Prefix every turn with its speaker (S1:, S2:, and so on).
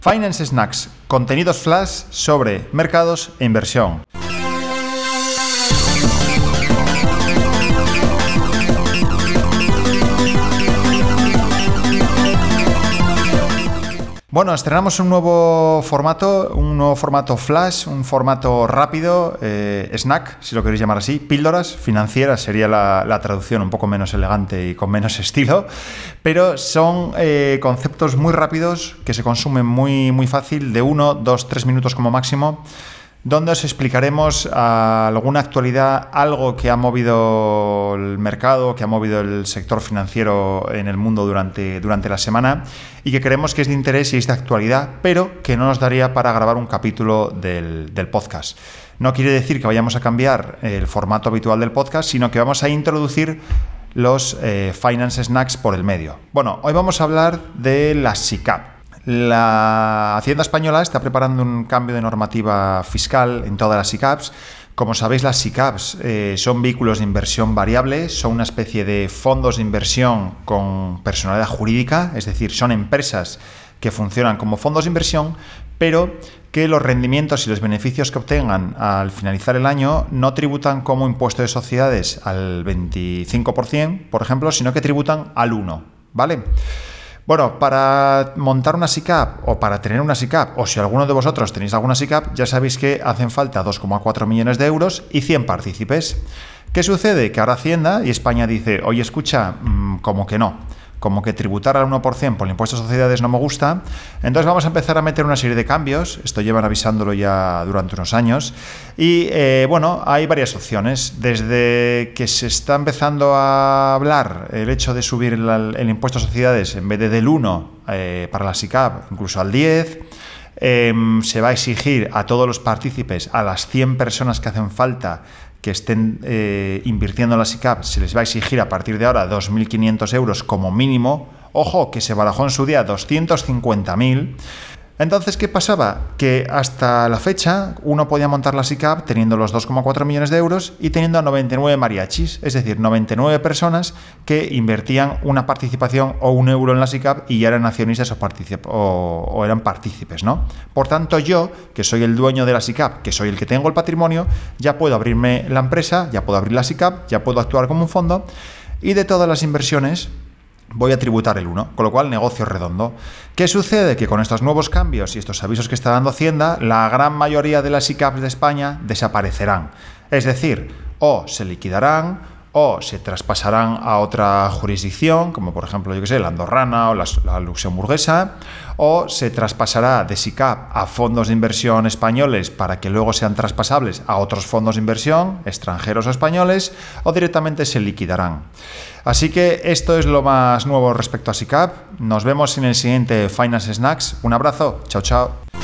S1: Finance Snacks, contenidos flash sobre mercados e inversión. Bueno, estrenamos un nuevo formato flash, un formato rápido, snack, si lo queréis llamar así, píldoras financieras sería la traducción un poco menos elegante y con menos estilo, pero son conceptos muy rápidos que se consumen muy fácil, de 1, 2, 3 minutos como máximo, donde os explicaremos alguna actualidad, algo que ha movido el mercado, que ha movido el sector financiero en el mundo durante la semana y que creemos que es de interés y es de actualidad, pero que no nos daría para grabar un capítulo del podcast. No quiere decir que vayamos a cambiar el formato habitual del podcast, sino que vamos a introducir los Finance Snacks por el medio. Bueno, hoy vamos a hablar de las SICAV. La Hacienda Española está preparando un cambio de normativa fiscal en todas las SICAVs. Como sabéis, las SICAVs son vehículos de inversión variable, son una especie de fondos de inversión con personalidad jurídica, es decir, son empresas que funcionan como fondos de inversión, pero que los rendimientos y los beneficios que obtengan al finalizar el año no tributan como impuesto de sociedades al 25%, por ejemplo, sino que tributan al 1%, ¿vale? Bueno, para montar una SICAV o para tener una SICAV, o si alguno de vosotros tenéis alguna SICAV, ya sabéis que hacen falta 2,4 millones de euros y 100 partícipes. ¿Qué sucede? Que ahora Hacienda y España dice, oye, escucha, como que no. Como que tributar al 1% por el impuesto de sociedades no me gusta, entonces vamos a empezar a meter una serie de cambios, esto llevan avisándolo ya durante unos años, y bueno, hay varias opciones, desde que se está empezando a hablar el hecho de subir el impuesto de sociedades en vez de del 1 para la SICAV, incluso al 10, se va a exigir a todos los partícipes, a las 100 personas que hacen falta, que estén invirtiendo en la SICAV, se les va a exigir a partir de ahora 2.500 euros como mínimo. Ojo, que se barajó en su día 250.000. Entonces, ¿qué pasaba? Que hasta la fecha uno podía montar la SICAV teniendo los 2,4 millones de euros y teniendo a 99 mariachis, es decir, 99 personas que invertían una participación o un euro en la SICAV y ya eran accionistas o eran partícipes, ¿no? Por tanto, yo, que soy el dueño de la SICAV, que soy el que tengo el patrimonio, ya puedo abrirme la empresa, ya puedo abrir la SICAV, ya puedo actuar como un fondo y de todas las inversiones voy a tributar el 1, con lo cual negocio redondo. ¿Qué sucede? Que con estos nuevos cambios y estos avisos que está dando Hacienda, la gran mayoría de las SICAVs de España desaparecerán. Es decir, o se liquidarán o se traspasarán a otra jurisdicción, como por ejemplo, yo que sé, la andorrana o la luxemburguesa, o se traspasará de SICAV a fondos de inversión españoles para que luego sean traspasables a otros fondos de inversión, extranjeros o españoles, o directamente se liquidarán. Así que esto es lo más nuevo respecto a SICAV. Nos vemos en el siguiente Finance Snacks. Un abrazo. Chao, chao.